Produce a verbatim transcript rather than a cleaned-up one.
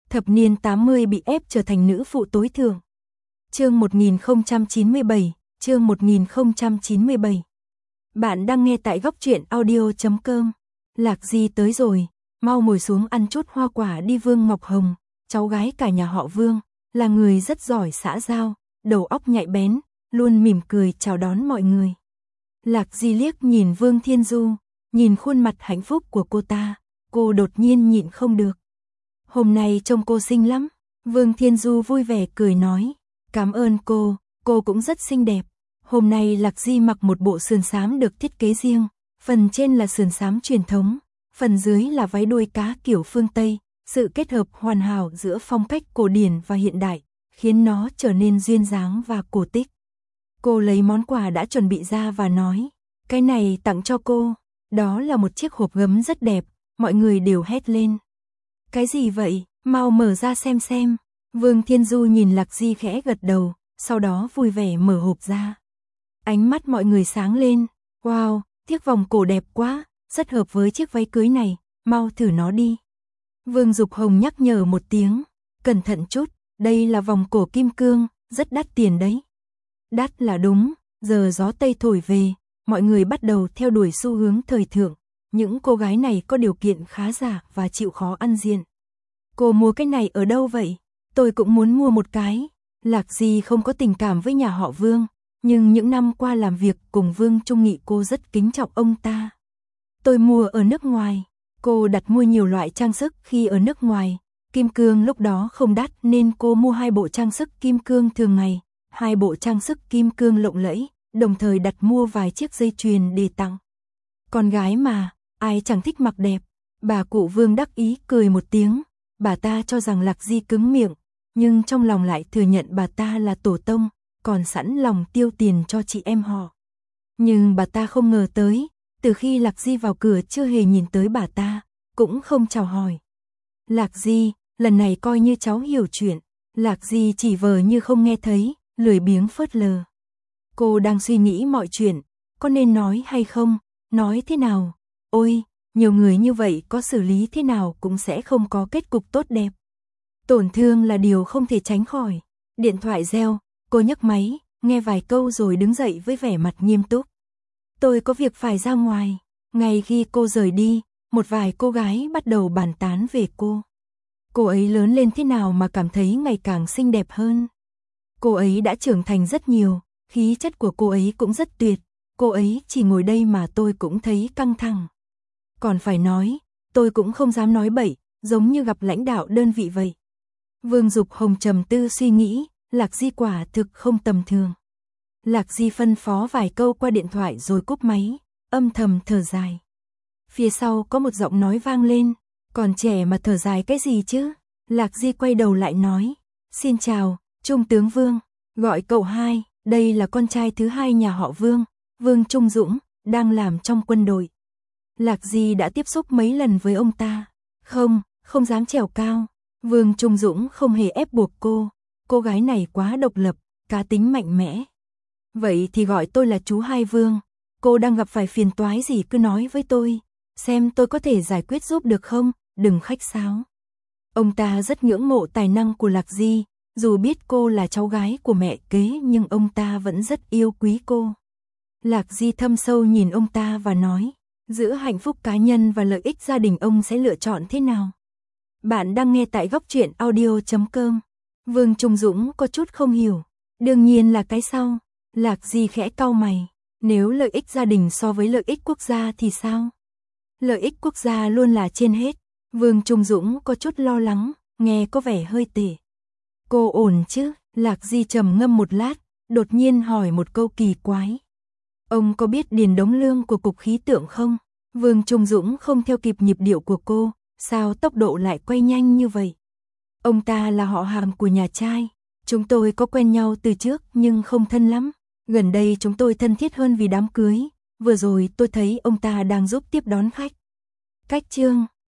Thập niên tám mươi bị ép trở thành nữ phụ tối thượng. Chương một nghìn không trăm chín mươi bảy, chương một nghìn không trăm chín mươi bảy. Bạn đang nghe tại góc truyện audio chấm com. Lạc Di tới rồi, mau ngồi xuống ăn chút hoa quả đi. Vương Ngọc Hồng, cháu gái cả nhà họ Vương, là người rất giỏi xã giao, đầu óc nhạy bén, luôn mỉm cười chào đón mọi người. Lạc Di liếc nhìn Vương Thiên Du, nhìn khuôn mặt hạnh phúc của cô ta, cô đột nhiên nhịn không được. Hôm nay trông cô xinh lắm. Vương Thiên Du vui vẻ cười nói, cảm ơn cô, cô cũng rất xinh đẹp. Hôm nay Lạc Di mặc một bộ sườn xám được thiết kế riêng, phần trên là sườn xám truyền thống, phần dưới là váy đuôi cá kiểu phương Tây, sự kết hợp hoàn hảo giữa phong cách cổ điển và hiện đại, khiến nó trở nên duyên dáng và cổ tích. Cô lấy món quà đã chuẩn bị ra và nói, cái này tặng cho cô. Đó là một chiếc hộp gấm rất đẹp, mọi người đều hét lên. Cái gì vậy, mau mở ra xem xem. Vương Thiên Du nhìn Lạc Di khẽ gật đầu, sau đó vui vẻ mở hộp ra. Ánh mắt mọi người sáng lên, wow, chiếc vòng cổ đẹp quá, rất hợp với chiếc váy cưới này, mau thử nó đi. Vương Dục Hồng nhắc nhở một tiếng, cẩn thận chút, đây là vòng cổ kim cương, rất đắt tiền đấy. Đắt là đúng, giờ gió Tây thổi về, mọi người bắt đầu theo đuổi xu hướng thời thượng. Những cô gái này có điều kiện khá giả và chịu khó ăn diện. Cô mua cái này ở đâu vậy? Tôi cũng muốn mua một cái. Lạc Di không có tình cảm với nhà họ Vương, nhưng những năm qua làm việc cùng Vương Trung Nghị cô rất kính trọng ông ta. Tôi mua ở nước ngoài. Cô đặt mua nhiều loại trang sức khi ở nước ngoài. Kim cương lúc đó không đắt nên cô mua hai bộ trang sức kim cương thường ngày, hai bộ trang sức kim cương lộng lẫy, đồng thời đặt mua vài chiếc dây chuyền để tặng. Con gái mà, ai chẳng thích mặc đẹp. Bà cụ Vương đắc ý cười một tiếng, bà ta cho rằng Lạc Di cứng miệng, nhưng trong lòng lại thừa nhận bà ta là tổ tông, còn sẵn lòng tiêu tiền cho chị em họ. Nhưng bà ta không ngờ tới, từ khi Lạc Di vào cửa chưa hề nhìn tới bà ta, cũng không chào hỏi. Lạc Di, lần này coi như cháu hiểu chuyện. Lạc Di chỉ vờ như không nghe thấy, lười biếng phớt lờ. Cô đang suy nghĩ mọi chuyện, có nên nói hay không, nói thế nào. Ôi, nhiều người như vậy có xử lý thế nào cũng sẽ không có kết cục tốt đẹp. Tổn thương là điều không thể tránh khỏi. Điện thoại reo, cô nhấc máy, nghe vài câu rồi đứng dậy với vẻ mặt nghiêm túc. Tôi có việc phải ra ngoài. Ngay khi cô rời đi, một vài cô gái bắt đầu bàn tán về cô. Cô ấy lớn lên thế nào mà cảm thấy ngày càng xinh đẹp hơn. Cô ấy đã trưởng thành rất nhiều, khí chất của cô ấy cũng rất tuyệt. Cô ấy chỉ ngồi đây mà tôi cũng thấy căng thẳng. Còn phải nói, tôi cũng không dám nói bậy, giống như gặp lãnh đạo đơn vị vậy. Vương Dục Hồng trầm tư suy nghĩ, Lạc Di quả thực không tầm thường. Lạc Di phân phó vài câu qua điện thoại rồi cúp máy, âm thầm thở dài. Phía sau có một giọng nói vang lên, còn trẻ mà thở dài cái gì chứ? Lạc Di quay đầu lại nói, xin chào, Trung tướng Vương, gọi cậu hai, đây là con trai thứ hai nhà họ Vương, Vương Trung Dũng, đang làm trong quân đội. Lạc Di đã tiếp xúc mấy lần với ông ta. Không, không dám trèo cao. Vương Trung Dũng không hề ép buộc cô. Cô gái này quá độc lập, cá tính mạnh mẽ. Vậy thì gọi tôi là chú Hai Vương. Cô đang gặp phải phiền toái gì cứ nói với tôi. Xem tôi có thể giải quyết giúp được không, đừng khách sáo. Ông ta rất ngưỡng mộ tài năng của Lạc Di. Dù biết cô là cháu gái của mẹ kế nhưng ông ta vẫn rất yêu quý cô. Lạc Di thâm sâu nhìn ông ta và nói, giữa hạnh phúc cá nhân và lợi ích gia đình ông sẽ lựa chọn thế nào? Bạn đang nghe tại góc truyện audio chấm com. Vương Trung Dũng có chút không hiểu. Đương nhiên là cái sau. Lạc Di khẽ cau mày. Nếu lợi ích gia đình so với lợi ích quốc gia thì sao? Lợi ích quốc gia luôn là trên hết. Vương Trung Dũng có chút lo lắng, nghe có vẻ hơi tệ. Cô ổn chứ? Lạc Di trầm ngâm một lát, đột nhiên hỏi một câu kỳ quái. Ông có biết Điền Đống Lương của Cục Khí tượng không? Vương Trung Dũng không theo kịp nhịp điệu của cô, sao tốc độ lại quay nhanh như vậy? Ông ta là họ hàng của nhà trai, chúng tôi có quen nhau từ trước nhưng không thân lắm. Gần đây chúng tôi thân thiết hơn vì đám cưới, vừa rồi tôi thấy ông ta đang giúp tiếp đón khách. Cách chương